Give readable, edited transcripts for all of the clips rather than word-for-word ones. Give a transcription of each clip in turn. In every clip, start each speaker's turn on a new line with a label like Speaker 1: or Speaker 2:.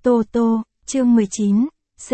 Speaker 1: Tô Tô, chương 19,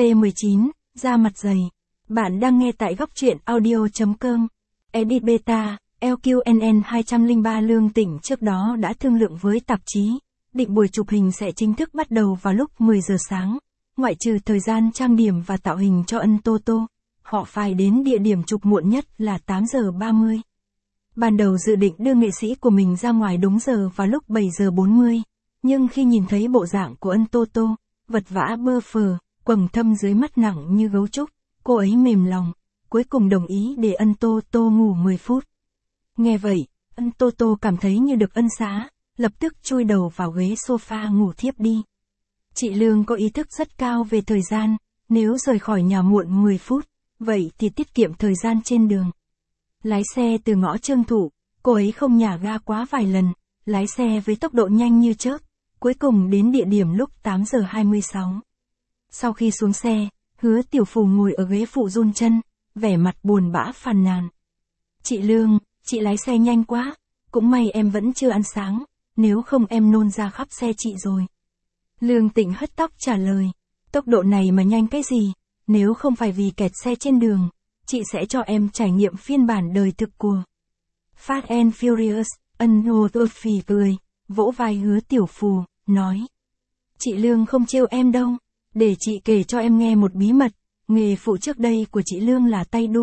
Speaker 1: C19, da mặt dày. Bạn đang nghe tại góc truyện audio.com. Edit Beta, LQNN 203. Lương Tĩnh trước đó đã thương lượng với tạp chí, định buổi chụp hình sẽ chính thức bắt đầu vào lúc 10 giờ sáng. Ngoại trừ thời gian trang điểm và tạo hình cho ân Tô Tô, họ phải đến địa điểm chụp muộn nhất là 8 giờ 30. Ban đầu dự định đưa nghệ sĩ của mình ra ngoài đúng giờ vào lúc 7 giờ 40, nhưng khi nhìn thấy bộ dạng của ân Tô Tô, vật vã bơ phờ, quầng thâm dưới mắt nặng như gấu trúc, cô ấy mềm lòng, cuối cùng đồng ý để ân Tô Tô ngủ 10 phút. Nghe vậy, ân Tô Tô cảm thấy như được ân xá, lập tức chui đầu vào ghế sofa ngủ thiếp đi. Chị Lương có ý thức rất cao về thời gian, nếu rời khỏi nhà muộn 10 phút, vậy thì tiết kiệm thời gian trên đường. Lái xe từ ngõ Trương Thụ, cô ấy không nhả ga quá vài lần, lái xe với tốc độ nhanh như chớp, cuối cùng đến địa điểm lúc 8 giờ 26. Sau khi xuống xe, Hứa Tiểu Phù ngồi ở ghế phụ run chân, vẻ mặt buồn bã phàn nàn. Chị Lương, chị lái xe nhanh quá, cũng may em vẫn chưa ăn sáng, nếu không em nôn ra khắp xe chị rồi. Lương Tĩnh hất tóc trả lời, tốc độ này mà nhanh cái gì, nếu không phải vì kẹt xe trên đường, chị sẽ cho em trải nghiệm phiên bản đời thực của Fast and Furious. Ân Hồ Tơ phì cười, vỗ vai Hứa Tiểu Phù, nói. Chị Lương không trêu em đâu, để chị kể cho em nghe một bí mật, nghề phụ trước đây của chị Lương là tay đua.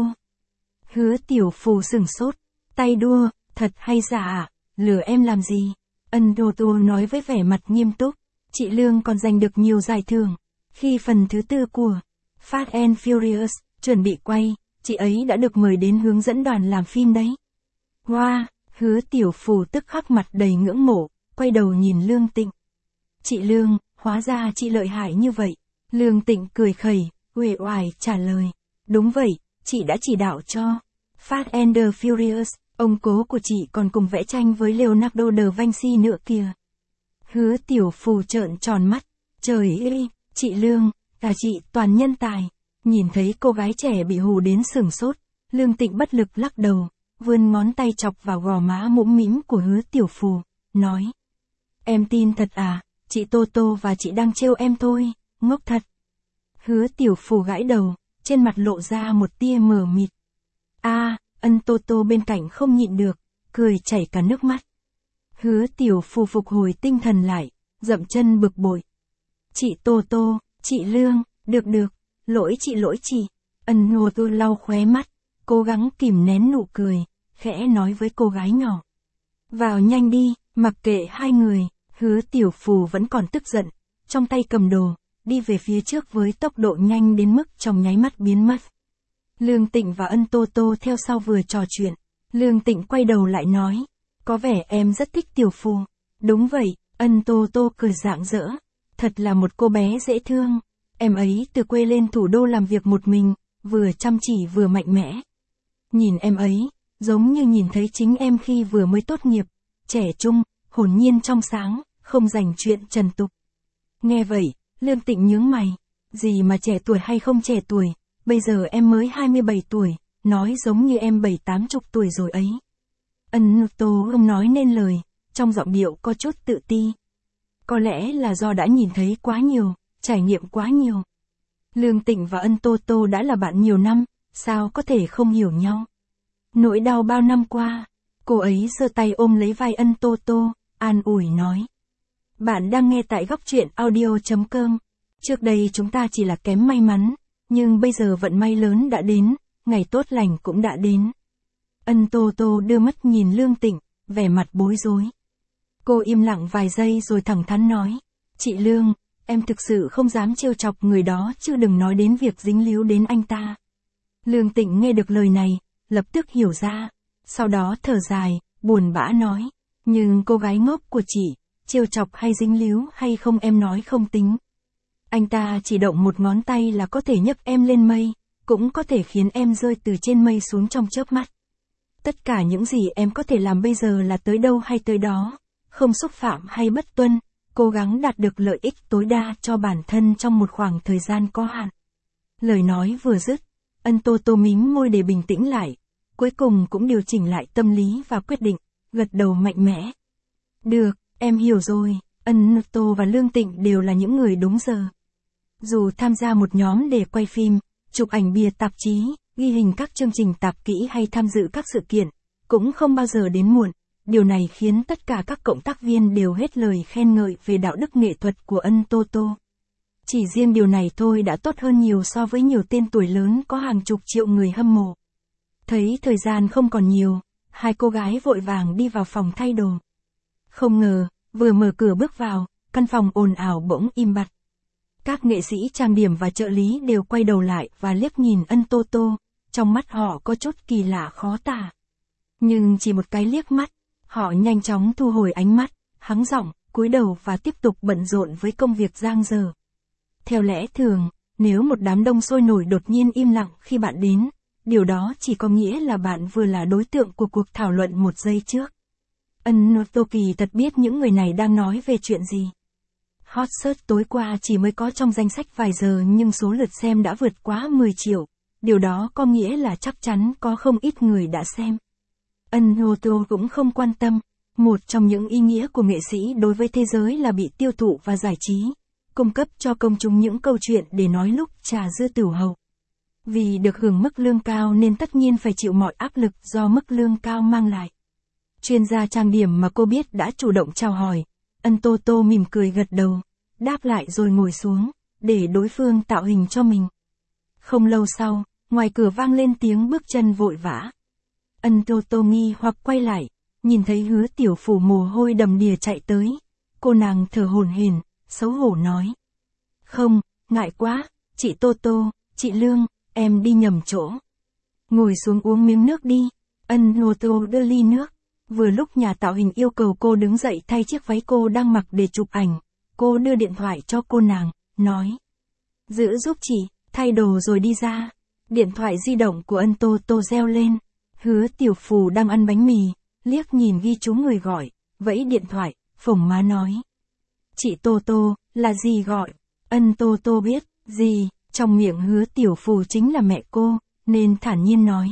Speaker 1: Hứa Tiểu Phù sửng sốt, tay đua, thật hay giả ạ, lừa em làm gì? Ân Hồ Tơ nói với vẻ mặt nghiêm túc, chị Lương còn giành được nhiều giải thưởng, khi phần thứ 4 của Fast and Furious chuẩn bị quay, chị ấy đã được mời đến hướng dẫn đoàn làm phim đấy. Wow! Hứa Tiểu Phù tức khắc mặt đầy ngưỡng mộ, quay đầu nhìn Lương Tĩnh. Chị Lương, hóa ra chị lợi hại như vậy. Lương Tĩnh cười khẩy, uể oải trả lời. Đúng vậy, chị đã chỉ đạo cho Fast and the Furious, ông cố của chị còn cùng vẽ tranh với Leonardo da Vinci nữa kìa. Hứa Tiểu Phù trợn tròn mắt. Trời ơi, chị Lương, cả chị toàn nhân tài. Nhìn thấy cô gái trẻ bị hù đến sửng sốt, Lương Tĩnh bất lực lắc đầu, vươn ngón tay chọc vào gò má mũm mĩm của Hứa Tiểu Phù, nói. Em tin thật à, chị Tô Tô và chị đang trêu em thôi, ngốc thật. Hứa Tiểu Phù gãi đầu, trên mặt lộ ra một tia mờ mịt. Ân Tô Tô bên cạnh không nhịn được, cười chảy cả nước mắt. Hứa Tiểu Phù phục hồi tinh thần lại, dậm chân bực bội. Chị Tô Tô, chị Lương, được, lỗi chị. Ân Hồ Tư lau khóe mắt, cố gắng kìm nén nụ cười, khẽ nói với cô gái nhỏ. Vào nhanh đi, mặc kệ hai người. Hứa Tiểu Phù vẫn còn tức giận, trong tay cầm đồ, đi về phía trước với tốc độ nhanh đến mức trong nháy mắt biến mất. Lương Tĩnh và ân Tô Tô theo sau vừa trò chuyện, Lương Tĩnh quay đầu lại nói, có vẻ em rất thích Tiểu Phù. Đúng vậy, ân Tô Tô cười rạng rỡ, thật là một cô bé dễ thương, em ấy từ quê lên thủ đô làm việc một mình, vừa chăm chỉ vừa mạnh mẽ. Nhìn em ấy, giống như nhìn thấy chính em khi vừa mới tốt nghiệp, trẻ trung, hồn nhiên trong sáng, không dành chuyện trần tục. Nghe vậy, Lương Tĩnh nhướng mày, gì mà trẻ tuổi hay không trẻ tuổi, bây giờ em mới 27 tuổi, nói giống như em 70-80 tuổi rồi ấy. Ân Tô không nói nên lời, trong giọng điệu có chút tự ti. Có lẽ là do đã nhìn thấy quá nhiều, trải nghiệm quá nhiều. Lương Tĩnh và ân Tô Tô đã là bạn nhiều năm, sao có thể không hiểu nhau. Nỗi đau bao năm qua, cô ấy giơ tay ôm lấy vai ân Tô Tô, an ủi nói. Bạn đang nghe tại góc truyện audio.com. Trước đây chúng ta chỉ là kém may mắn, nhưng bây giờ vận may lớn đã đến, ngày tốt lành cũng đã đến. Ân Tô Tô đưa mắt nhìn Lương Tĩnh, vẻ mặt bối rối. Cô im lặng vài giây rồi thẳng thắn nói. Chị Lương, em thực sự không dám trêu chọc người đó chứ đừng nói đến việc dính líu đến anh ta. Lương Tĩnh nghe được lời này, lập tức hiểu ra, sau đó thở dài, buồn bã nói. Nhưng cô gái ngốc của chị, trêu chọc hay dính líu hay không em nói không tính. Anh ta chỉ động một ngón tay là có thể nhấc em lên mây, cũng có thể khiến em rơi từ trên mây xuống trong chớp mắt. Tất cả những gì em có thể làm bây giờ là tới đâu hay tới đó, không xúc phạm hay bất tuân, cố gắng đạt được lợi ích tối đa cho bản thân trong một khoảng thời gian có hạn. Lời nói vừa dứt, ân Tô Tô mím môi để bình tĩnh lại, cuối cùng cũng điều chỉnh lại tâm lý và quyết định, gật đầu mạnh mẽ. Được, em hiểu rồi. Ân Tô và Lương Tịnh đều là những người đúng giờ. Dù tham gia một nhóm để quay phim, chụp ảnh bìa tạp chí, ghi hình các chương trình tạp kỹ hay tham dự các sự kiện, cũng không bao giờ đến muộn. Điều này khiến tất cả các cộng tác viên đều hết lời khen ngợi về đạo đức nghệ thuật của Ân Tô Tô. Chỉ riêng điều này thôi đã tốt hơn nhiều so với nhiều tên tuổi lớn có hàng chục triệu người hâm mộ. Thấy thời gian không còn nhiều, hai cô gái vội vàng đi vào phòng thay đồ. Không ngờ, vừa mở cửa bước vào, căn phòng ồn ào bỗng im bặt. Các nghệ sĩ trang điểm và trợ lý đều quay đầu lại và liếc nhìn Ân Tô Tô, trong mắt họ có chút kỳ lạ khó tả. Nhưng chỉ một cái liếc mắt, họ nhanh chóng thu hồi ánh mắt, hắng giọng, cúi đầu và tiếp tục bận rộn với công việc giang dở. Theo lẽ thường, nếu một đám đông sôi nổi đột nhiên im lặng khi bạn đến, điều đó chỉ có nghĩa là bạn vừa là đối tượng của cuộc thảo luận một giây trước. Ân Tô kỳ thật biết những người này đang nói về chuyện gì. Hot search tối qua chỉ mới có trong danh sách vài giờ nhưng số lượt xem đã vượt quá 10 triệu. Điều đó có nghĩa là chắc chắn có không ít người đã xem. Ân Tô cũng không quan tâm. Một trong những ý nghĩa của nghệ sĩ đối với thế giới là bị tiêu thụ và giải trí, cung cấp cho công chúng những câu chuyện để nói lúc trà dư tửu hậu. Vì được hưởng mức lương cao nên tất nhiên phải chịu mọi áp lực do mức lương cao mang lại. Chuyên gia trang điểm mà cô biết đã chủ động chào hỏi. Ân Tô Tô mỉm cười gật đầu, đáp lại rồi ngồi xuống, để đối phương tạo hình cho mình. Không lâu sau, ngoài cửa vang lên tiếng bước chân vội vã. Ân Tô Tô nghi hoặc quay lại, nhìn thấy Hứa Tiểu Phủ mồ hôi đầm đìa chạy tới. Cô nàng thở hổn hển, xấu hổ nói. Không, ngại quá, chị Tô Tô, chị Lương, em đi nhầm chỗ. Ngồi xuống uống miếng nước đi. Ân Tô Tô đưa ly nước. Vừa lúc nhà tạo hình yêu cầu cô đứng dậy thay chiếc váy cô đang mặc để chụp ảnh, cô đưa điện thoại cho cô nàng, nói. Giữ giúp chị, thay đồ rồi đi ra. Điện thoại di động của Ân Tô Tô reo lên. Hứa Tiểu Phù đang ăn bánh mì, liếc nhìn ghi chú người gọi, vẫy điện thoại, phồng má nói. Chị Tô Tô, là gì gọi? Ân Tô Tô biết, gì, trong miệng Hứa Tiểu Phù chính là mẹ cô, nên thản nhiên nói.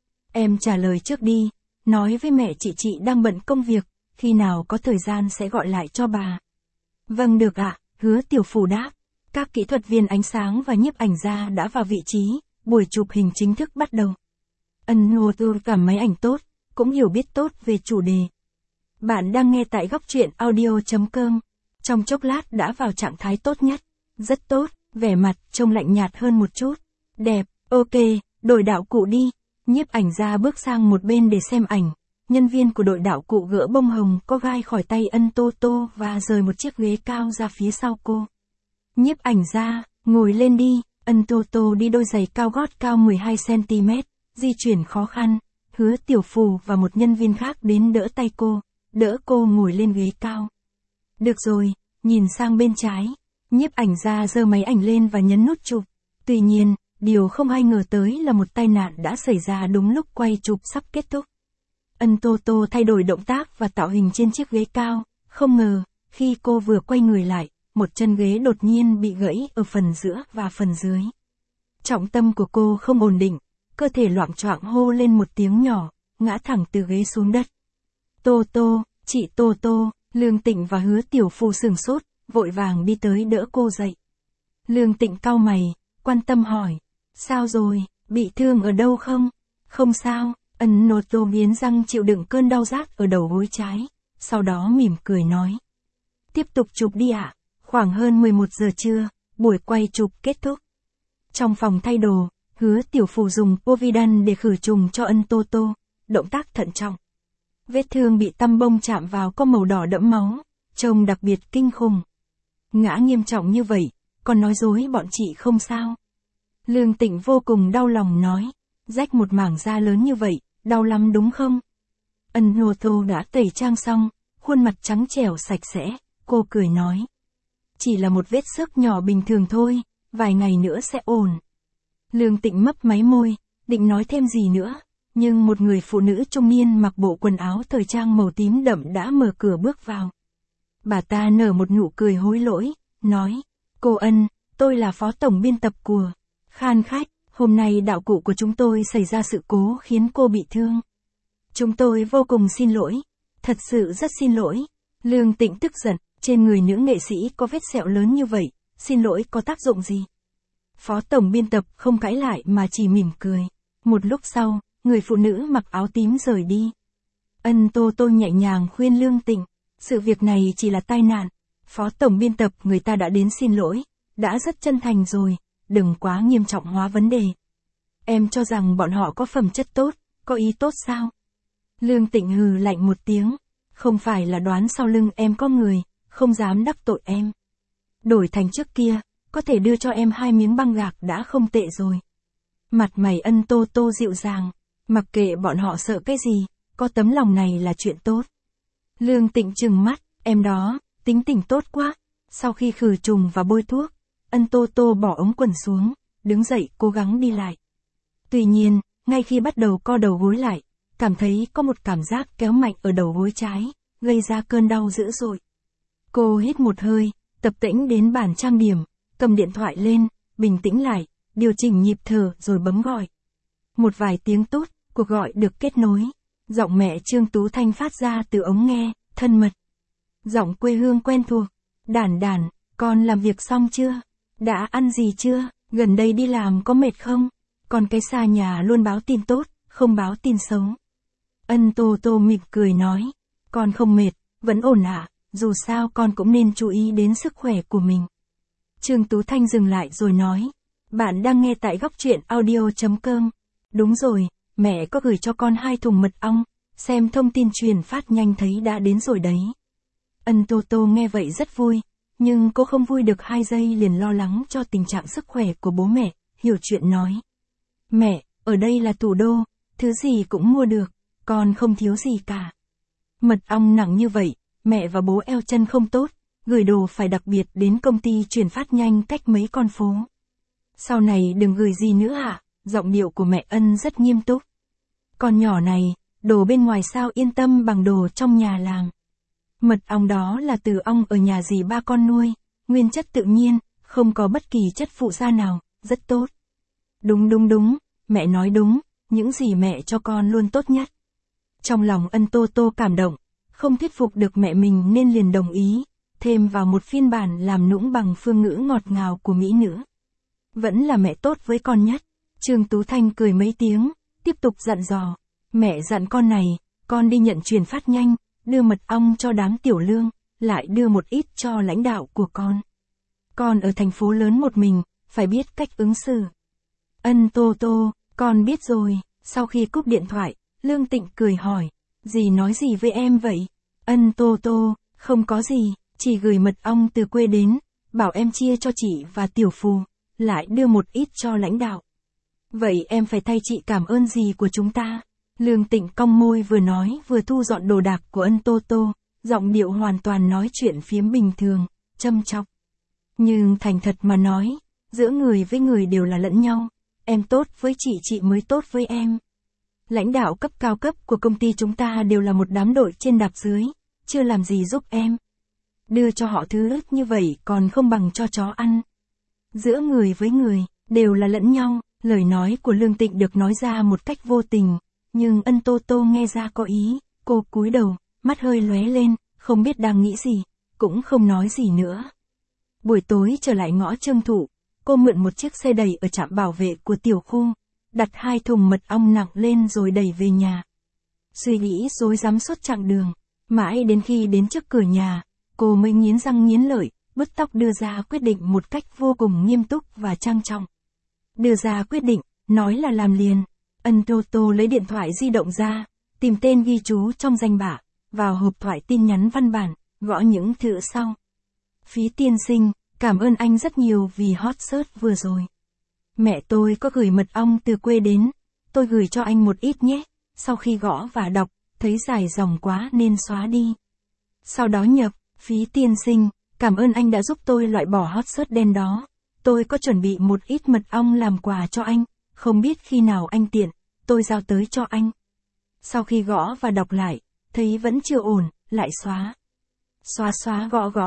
Speaker 1: Em trả lời trước đi. Nói với mẹ chị đang bận công việc, khi nào có thời gian sẽ gọi lại cho bà. Vâng được ạ, Hứa Tiểu Phù đáp. Các kỹ thuật viên ánh sáng và nhiếp ảnh gia đã vào vị trí, buổi chụp hình chính thức bắt đầu. Ân Tô cảm máy ảnh tốt, cũng hiểu biết tốt về chủ đề. Bạn đang nghe tại góc truyện audio.com. Trong chốc lát đã vào trạng thái tốt nhất. Rất tốt, vẻ mặt trông lạnh nhạt hơn một chút. Đẹp, ok, đổi đạo cụ đi. Nhiếp ảnh gia bước sang một bên để xem ảnh. Nhân viên của đội đạo cụ gỡ bông hồng có gai khỏi tay Ân Tô Tô và rời một chiếc ghế cao ra phía sau cô. Nhiếp ảnh gia, ngồi lên đi. Ân Tô Tô đi đôi giày cao gót cao 12cm, di chuyển khó khăn. Hứa Tiểu Phù và một nhân viên khác đến đỡ tay cô, đỡ cô ngồi lên ghế cao. Được rồi, nhìn sang bên trái. Nhiếp ảnh gia giơ máy ảnh lên và nhấn nút chụp. Tuy nhiên, điều không ai ngờ tới là một tai nạn đã xảy ra đúng lúc quay chụp sắp kết thúc. Ân Tô Tô thay đổi động tác và tạo hình trên chiếc ghế cao. Không ngờ, khi cô vừa quay người lại, một chân ghế đột nhiên bị gãy ở phần giữa và phần dưới. Trọng tâm của cô không ổn định, cơ thể loạng choạng hô lên một tiếng nhỏ, ngã thẳng từ ghế xuống đất. Tô Tô, chị Tô Tô, Lương Tịnh và Hứa Tiểu Phù sửng sốt, vội vàng đi tới đỡ cô dậy. Lương Tịnh cau mày, quan tâm hỏi. Sao rồi, bị thương ở đâu không? Không sao. Ân Tô nghiến răng chịu đựng cơn đau rát ở đầu gối trái, sau đó mỉm cười nói. Tiếp tục chụp đi ạ. Khoảng hơn 11 giờ trưa, buổi quay chụp kết thúc. Trong phòng thay đồ, Hứa Tiểu Phù dùng Povidone để khử trùng cho Ân Tô Tô, động tác thận trọng. Vết thương bị tăm bông chạm vào có màu đỏ đẫm máu, trông đặc biệt kinh khủng. Ngã nghiêm trọng như vậy, còn nói dối bọn chị không sao. Lương Tịnh vô cùng đau lòng nói, rách một mảng da lớn như vậy, đau lắm đúng không? Ân Tô đã tẩy trang xong, khuôn mặt trắng trẻo sạch sẽ, cô cười nói. Chỉ là một vết xước nhỏ bình thường thôi, vài ngày nữa sẽ ổn. Lương Tịnh mấp máy môi, định nói thêm gì nữa, nhưng một người phụ nữ trung niên mặc bộ quần áo thời trang màu tím đậm đã mở cửa bước vào. Bà ta nở một nụ cười hối lỗi, nói, cô Ân, tôi là phó tổng biên tập của Khan Khách, hôm nay đạo cụ của chúng tôi xảy ra sự cố khiến cô bị thương. Chúng tôi vô cùng xin lỗi, thật sự rất xin lỗi. Lương Tịnh tức giận, Trên người nữ nghệ sĩ có vết sẹo lớn như vậy, xin lỗi có tác dụng gì? Phó tổng biên tập không cãi lại mà chỉ mỉm cười. Một lúc sau, người phụ nữ mặc áo tím rời đi. Ân Tô Tô nhẹ nhàng khuyên Lương Tịnh, sự việc này chỉ là tai nạn. Phó tổng biên tập người ta đã đến xin lỗi, đã rất chân thành rồi, đừng quá nghiêm trọng hóa vấn đề. Em cho rằng bọn họ có phẩm chất tốt, có ý tốt sao? Lương Tịnh hừ lạnh một tiếng, không phải là đoán sau lưng em có người, không dám đắc tội em. Đổi thành trước kia, có thể đưa cho em 2 miếng băng gạc đã không tệ rồi. Mặt mày Ân Tô Tô dịu dàng, mặc kệ bọn họ sợ cái gì, có tấm lòng này là chuyện tốt. Lương Tịnh trừng mắt, em đó, tính tình tốt quá. Sau khi khử trùng và bôi thuốc, Ân Tô Tô bỏ ống quần xuống, đứng dậy cố gắng đi lại. Tuy nhiên, ngay khi bắt đầu co đầu gối lại, cảm thấy có một cảm giác kéo mạnh ở đầu gối trái, gây ra cơn đau dữ dội. Cô hít một hơi, tập tễnh đến bàn trang điểm, cầm điện thoại lên, bình tĩnh lại, điều chỉnh nhịp thở rồi bấm gọi. Một vài tiếng tốt, cuộc gọi được kết nối. Giọng mẹ Trương Tú Thanh phát ra từ ống nghe, thân mật. Giọng quê hương quen thuộc. Đản đản, con làm việc xong chưa? Đã ăn gì chưa? Gần đây đi làm có mệt không? Còn cái xa nhà luôn báo tin tốt, không báo tin xấu. Ân Tô Tô mỉm cười nói. Con không mệt, vẫn ổn ạ, dù sao con cũng nên chú ý đến sức khỏe của mình. Trương Tú Thanh dừng lại rồi nói. Bạn đang nghe tại góc truyện audio.com. Đúng rồi, mẹ có gửi cho con 2 thùng mật ong, xem thông tin truyền phát nhanh thấy đã đến rồi đấy. Ân Tô Tô nghe vậy rất vui, nhưng cô không vui được 2 giây liền lo lắng cho tình trạng sức khỏe của bố mẹ, hiểu chuyện nói. Mẹ, ở đây là thủ đô, thứ gì cũng mua được, con không thiếu gì cả. Mật ong nặng như vậy, mẹ và bố eo chân không tốt, gửi đồ phải đặc biệt đến công ty chuyển phát nhanh cách mấy con phố. Sau này đừng gửi gì nữa ạ, giọng điệu của mẹ Ân rất nghiêm túc. Con nhỏ này, đồ bên ngoài sao yên tâm bằng đồ trong nhà làm. Mật ong đó là từ ong ở nhà dì ba con nuôi, nguyên chất tự nhiên, không có bất kỳ chất phụ gia nào, rất tốt. Đúng, mẹ nói đúng, những gì mẹ cho con luôn tốt nhất. Trong lòng Ân Tô Tô cảm động, không thuyết phục được mẹ mình nên liền đồng ý, thêm vào một phiên bản làm nũng bằng phương ngữ ngọt ngào của mỹ nữ. Vẫn là mẹ tốt với con nhất. Trương Tú Thanh cười mấy tiếng, tiếp tục dặn dò. Mẹ dặn con này, con đi nhận truyền phát nhanh, đưa mật ong cho đám tiểu lương, lại đưa một ít cho lãnh đạo của con. Con ở thành phố lớn một mình, phải biết cách ứng xử. Ân Tô Tô, con biết rồi. Sau khi cúp điện thoại, Lương Tịnh cười hỏi. Dì nói gì với em vậy? Ân Tô Tô, không có gì, chỉ gửi mật ong từ quê đến, bảo em chia cho chị và tiểu phù, lại đưa một ít cho lãnh đạo. Vậy em phải thay chị cảm ơn gì của chúng ta? Lương Tịnh cong môi vừa nói vừa thu dọn đồ đạc của Ân Tô Tô, giọng điệu hoàn toàn nói chuyện phiếm bình thường, châm chọc. Nhưng thành thật mà nói, giữa người với người đều là lẫn nhau, em tốt với chị mới tốt với em. Lãnh đạo cấp cao cấp của công ty chúng ta đều là một đám đội trên đạp dưới, chưa làm gì giúp em. Đưa cho họ thứ ức như vậy còn không bằng cho chó ăn. Giữa người với người, đều là lẫn nhau, lời nói của Lương Tịnh được nói ra một cách vô tình, nhưng Ân Tô Tô nghe ra có ý, cô cúi đầu, mắt hơi lóe lên, không biết đang nghĩ gì, cũng không nói gì nữa. Buổi tối trở lại ngõ Trương Thụ, cô mượn một chiếc xe đẩy ở trạm bảo vệ của tiểu khu, đặt 2 thùng mật ong nặng lên rồi đẩy về nhà. Suy nghĩ rối rắm suốt chặng đường, mãi đến khi đến trước cửa nhà, cô mới nghiến răng nghiến lợi, bứt tóc đưa ra quyết định một cách vô cùng nghiêm túc và trang trọng. Đưa ra quyết định, nói là làm liền. Ân Tô Tô lấy điện thoại di động ra, tìm tên ghi chú trong danh bạ, vào hộp thoại tin nhắn văn bản, gõ những chữ sau. Phí tiên sinh, cảm ơn anh rất nhiều vì hot search vừa rồi. Mẹ tôi có gửi mật ong từ quê đến, tôi gửi cho anh một ít nhé. Sau khi gõ và đọc, thấy dài dòng quá nên xóa đi. Sau đó nhập, phí tiên sinh, cảm ơn anh đã giúp tôi loại bỏ hot search đen đó. Tôi có chuẩn bị một ít mật ong làm quà cho anh, không biết khi nào anh tiện, tôi giao tới cho anh. Sau khi gõ và đọc lại, thấy vẫn chưa ổn, lại xóa. Xóa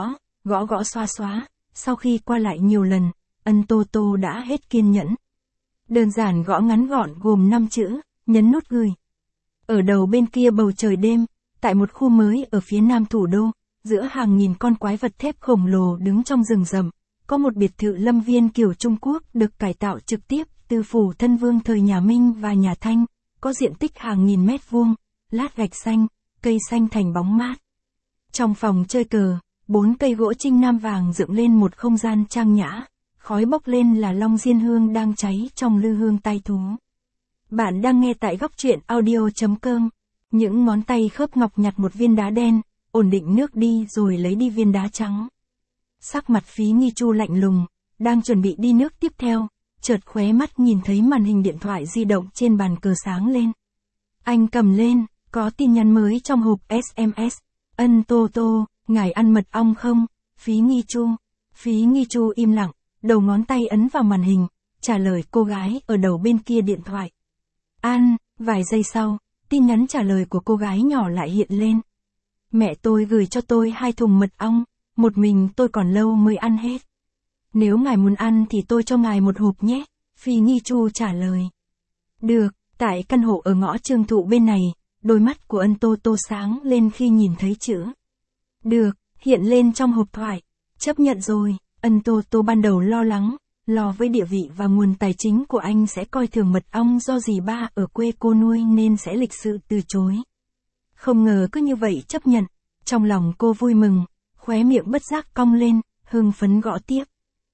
Speaker 1: gõ xóa. Sau khi qua lại nhiều lần, Ân Tô Tô đã hết kiên nhẫn. Đơn giản gõ ngắn gọn gồm 5 chữ, nhấn nút gửi. Ở đầu bên kia bầu trời đêm, tại một khu mới ở phía nam thủ đô, giữa hàng nghìn con quái vật thép khổng lồ đứng trong rừng rậm, có một biệt thự lâm viên kiểu Trung Quốc được cải tạo trực tiếp từ phủ thân vương thời nhà Minh và nhà Thanh, có diện tích hàng nghìn mét vuông, lát gạch xanh, cây xanh thành bóng mát. Trong phòng chơi cờ, 4 cây gỗ trinh nam vàng dựng lên một không gian trang nhã, khói bốc lên là long diên hương đang cháy trong lư hương tai thú. Bạn đang nghe tại góc truyện audio.com. Những ngón tay khớp ngọc nhặt một viên đá đen, ổn định nước đi rồi lấy đi viên đá trắng. Sắc mặt Phí Nghi Chu lạnh lùng, đang chuẩn bị đi nước tiếp theo, chợt khóe mắt nhìn thấy màn hình điện thoại di động trên bàn cờ sáng lên. Anh cầm lên, có tin nhắn mới trong hộp SMS. Ân Tô Tô, ngài ăn mật ong không? Phí Nghi Chu. Phí Nghi Chu im lặng, đầu ngón tay ấn vào màn hình, trả lời cô gái ở đầu bên kia điện thoại. Ăn, vài giây sau, tin nhắn trả lời của cô gái nhỏ lại hiện lên. Mẹ tôi gửi cho tôi 2 thùng mật ong, một mình tôi còn lâu mới ăn hết. Nếu ngài muốn ăn thì tôi cho ngài một hộp nhé, Phí Nghi Chu trả lời. Được, tại căn hộ ở ngõ Trường Thụ bên này, đôi mắt của Ân Tô Tô sáng lên khi nhìn thấy chữ. Được, hiện lên trong hộp thoại. Chấp nhận rồi, Ân Tô Tô ban đầu lo lắng, lo với địa vị và nguồn tài chính của anh sẽ coi thường mật ong do dì ba ở quê cô nuôi nên sẽ lịch sự từ chối. Không ngờ cứ như vậy chấp nhận, trong lòng cô vui mừng, khóe miệng bất giác cong lên, hưng phấn gõ tiếp.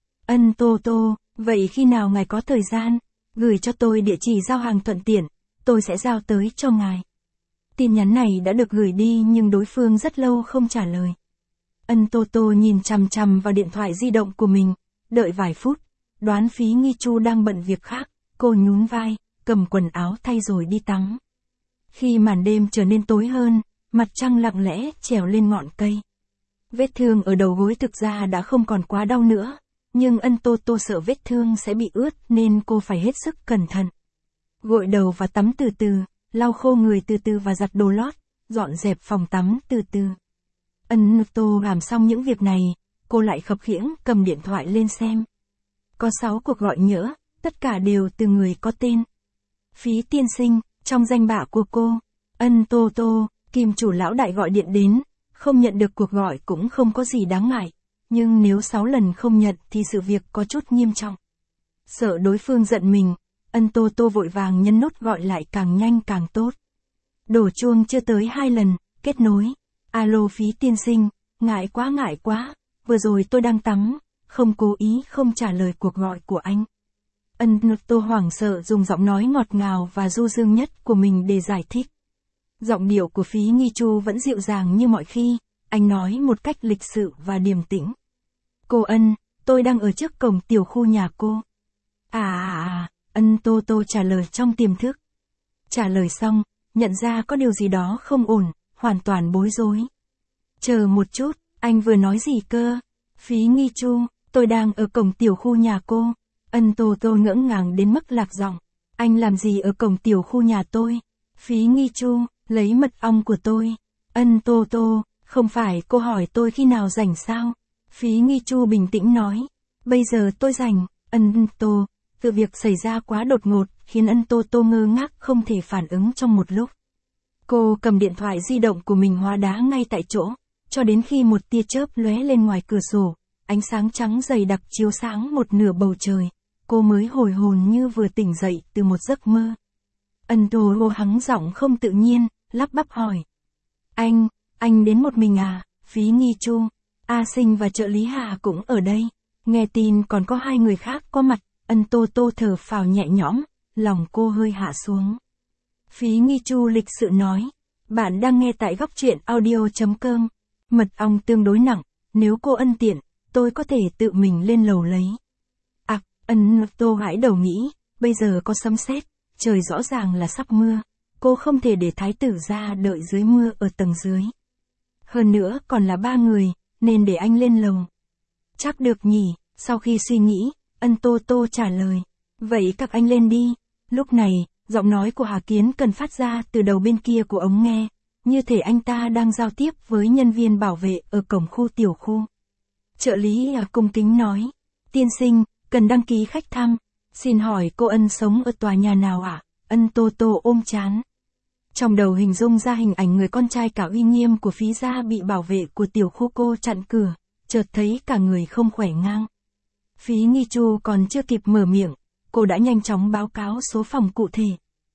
Speaker 1: Ân Tô Tô, vậy khi nào ngài có thời gian, gửi cho tôi địa chỉ giao hàng thuận tiện, tôi sẽ giao tới cho ngài. Tin nhắn này đã được gửi đi nhưng đối phương rất lâu không trả lời. Ân Tô Tô nhìn chằm chằm vào điện thoại di động của mình, đợi vài phút, đoán Phí Nghi Chu đang bận việc khác, cô nhún vai, cầm quần áo thay rồi đi tắm. Khi màn đêm trở nên tối hơn, mặt trăng lặng lẽ trèo lên ngọn cây. Vết thương ở đầu gối thực ra đã không còn quá đau nữa, nhưng Ân Tô Tô sợ vết thương sẽ bị ướt nên cô phải hết sức cẩn thận. Gội đầu và tắm từ từ, lau khô người từ từ và giặt đồ lót, dọn dẹp phòng tắm từ từ. Ân Tô làm xong những việc này, cô lại khập khiễng cầm điện thoại lên xem. Có 6 cuộc gọi nhỡ, tất cả đều từ người có tên. Phí tiên sinh, trong danh bạ của cô. Ân Tô Tô, kim chủ lão đại gọi điện đến, không nhận được cuộc gọi cũng không có gì đáng ngại, nhưng nếu 6 lần không nhận thì sự việc có chút nghiêm trọng. Sợ đối phương giận mình, Ân Tô Tô vội vàng nhấn nút gọi lại càng nhanh càng tốt. Đổ chuông chưa tới 2 lần, kết nối. Alo Phí tiên sinh, ngại quá, vừa rồi tôi đang tắm, không cố ý không trả lời cuộc gọi của anh. Ân Tô hoảng sợ dùng giọng nói ngọt ngào và du dương nhất của mình để giải thích. Giọng điệu của Phí Nghi Chu vẫn dịu dàng như mọi khi, anh nói một cách lịch sự và điềm tĩnh. Cô Ân, tôi đang ở trước cổng tiểu khu nhà cô. Ân Tô Tô trả lời trong tiềm thức. Trả lời xong, nhận ra có điều gì đó không ổn, hoàn toàn bối rối. Chờ một chút, anh vừa nói gì cơ? Phí Nghi Chu, tôi đang ở cổng tiểu khu nhà cô. Ân Tô Tô ngỡ ngàng đến mức lạc giọng. Anh làm gì ở cổng tiểu khu nhà tôi? Phí Nghi Chu, lấy mật ong của tôi. Ân Tô Tô, không phải cô hỏi tôi khi nào rảnh sao? Phí Nghi Chu bình tĩnh nói. Bây giờ tôi rảnh. Ân Tô, sự việc xảy ra quá đột ngột, khiến Ân Tô Tô ngơ ngác không thể phản ứng trong một lúc. Cô cầm điện thoại di động của mình hóa đá ngay tại chỗ, cho đến khi một tia chớp lóe lên ngoài cửa sổ, ánh sáng trắng dày đặc chiếu sáng một nửa bầu trời, cô mới hồi hồn như vừa tỉnh dậy từ một giấc mơ. Ân Tô Tô hắng giọng không tự nhiên, lắp bắp hỏi. Anh đến một mình à? Phí Nghi Chu, A Sinh và trợ lý Hà cũng ở đây. Nghe tin còn có 2 người khác có mặt, Ân Tô Tô thở phào nhẹ nhõm, lòng cô hơi hạ xuống. Phí Nghi Chu lịch sự nói. Bạn đang nghe tại góc truyện audio.com. Mật ong tương đối nặng, nếu cô Ân tiện, tôi có thể tự mình lên lầu lấy. Ân Tô gãi đầu nghĩ, bây giờ có sấm sét, trời rõ ràng là sắp mưa, cô không thể để thái tử ra đợi dưới mưa ở tầng dưới. Hơn nữa còn là 3 người, nên để anh lên lầu. Chắc được nhỉ, sau khi suy nghĩ, Ân Tô Tô trả lời. Vậy các anh lên đi. Lúc này, giọng nói của Hà Kiến Cần phát ra từ đầu bên kia của ống nghe, như thể anh ta đang giao tiếp với nhân viên bảo vệ ở cổng khu tiểu khu. Trợ lý cung kính nói. Tiên sinh, cần đăng ký khách thăm. Xin hỏi cô Ân sống ở tòa nhà nào ạ? Ân Tô Tô ôm trán. Trong đầu hình dung ra hình ảnh người con trai cả uy nghiêm của Phí gia bị bảo vệ của tiểu khu cô chặn cửa, chợt thấy cả người không khỏe ngang. Phí Nghi Chu còn chưa kịp mở miệng, cô đã nhanh chóng báo cáo số phòng cụ thể.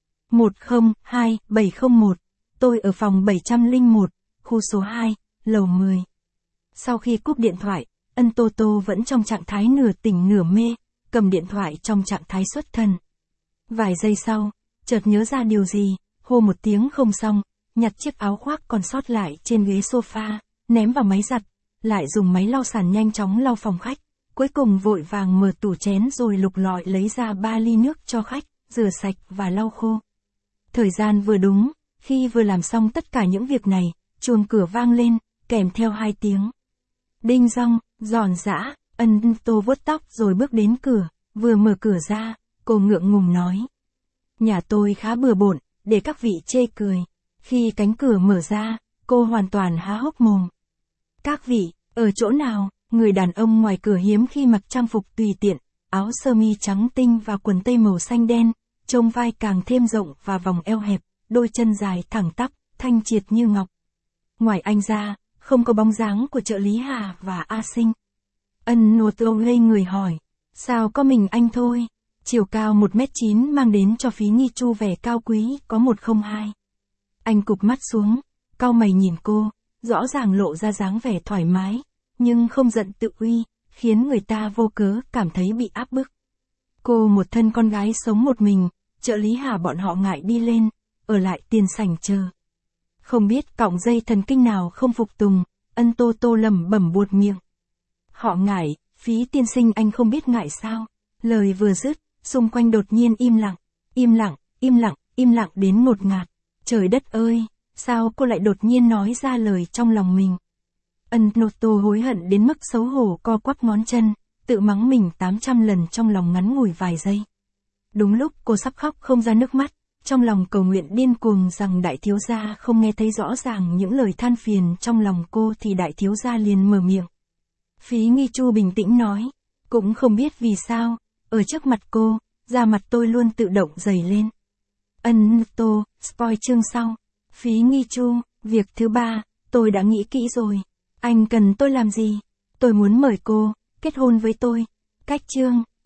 Speaker 1: 102701, tôi ở phòng 701, khu số 2, lầu 10. Sau khi cúp điện thoại, Ân Tô Tô vẫn trong trạng thái nửa tỉnh nửa mê, cầm điện thoại trong trạng thái xuất thần. Vài giây sau, chợt nhớ ra điều gì, hô một tiếng không xong, nhặt chiếc áo khoác còn sót lại trên ghế sofa, ném vào máy giặt, lại dùng máy lau sàn nhanh chóng lau phòng khách, cuối cùng vội vàng mở tủ chén rồi lục lọi lấy ra 3 ly nước cho khách, rửa sạch và lau khô. Thời gian vừa đúng, khi vừa làm xong tất cả những việc này, chuông cửa vang lên, kèm theo 2 tiếng. Đinh dong, giòn giã, Ân Tô vuốt tóc rồi bước đến cửa, vừa mở cửa ra, cô ngượng ngùng nói. Nhà tôi khá bừa bộn, để các vị chê cười. Khi cánh cửa mở ra, cô hoàn toàn há hốc mồm. Các vị, ở chỗ nào? Người đàn ông ngoài cửa hiếm khi mặc trang phục tùy tiện, áo sơ mi trắng tinh và quần tây màu xanh đen, trông vai càng thêm rộng và vòng eo hẹp, đôi chân dài thẳng tắp, thanh triệt như ngọc. Ngoài anh ra, không có bóng dáng của trợ lý Hà và A Sinh. Ân Nô Tô ngây người hỏi, sao có mình anh thôi? Chiều cao 1m9 mang đến cho Phí Nghi Chu vẻ cao quý có 102. Anh cụp mắt xuống, cau mày nhìn cô, rõ ràng lộ ra dáng vẻ thoải mái, nhưng không giận tự uy, khiến người ta vô cớ cảm thấy bị áp bức. Cô một thân con gái sống một mình, trợ lý Hà bọn họ ngại đi lên, ở lại tiền sảnh chờ. Không biết cọng dây thần kinh nào không phục tùng, Ân Tô Tô lẩm bẩm buột miệng. Họ ngại, Phí tiên sinh anh không biết ngại sao? Lời vừa dứt, xung quanh đột nhiên im lặng, im lặng, im lặng, im lặng đến ngột ngạt. Trời đất ơi, sao cô lại đột nhiên nói ra lời trong lòng mình? Ân Nô Tô hối hận đến mức xấu hổ co quắp ngón chân, tự mắng mình 800 lần trong lòng ngắn ngủi vài giây. Đúng lúc cô sắp khóc không ra nước mắt, trong lòng cầu nguyện điên cuồng rằng đại thiếu gia không nghe thấy rõ ràng những lời than phiền trong lòng cô thì đại thiếu gia liền mở miệng. Phí Nghi Chu bình tĩnh nói, cũng không biết vì sao, ở trước mặt cô, da mặt tôi luôn tự động dày lên. Ân Tô, spoil chương sau. Phí Nghi Chu, việc thứ 3, tôi đã nghĩ kỹ rồi. Anh cần tôi làm gì? Tôi muốn mời cô, kết hôn với tôi. Cách chương.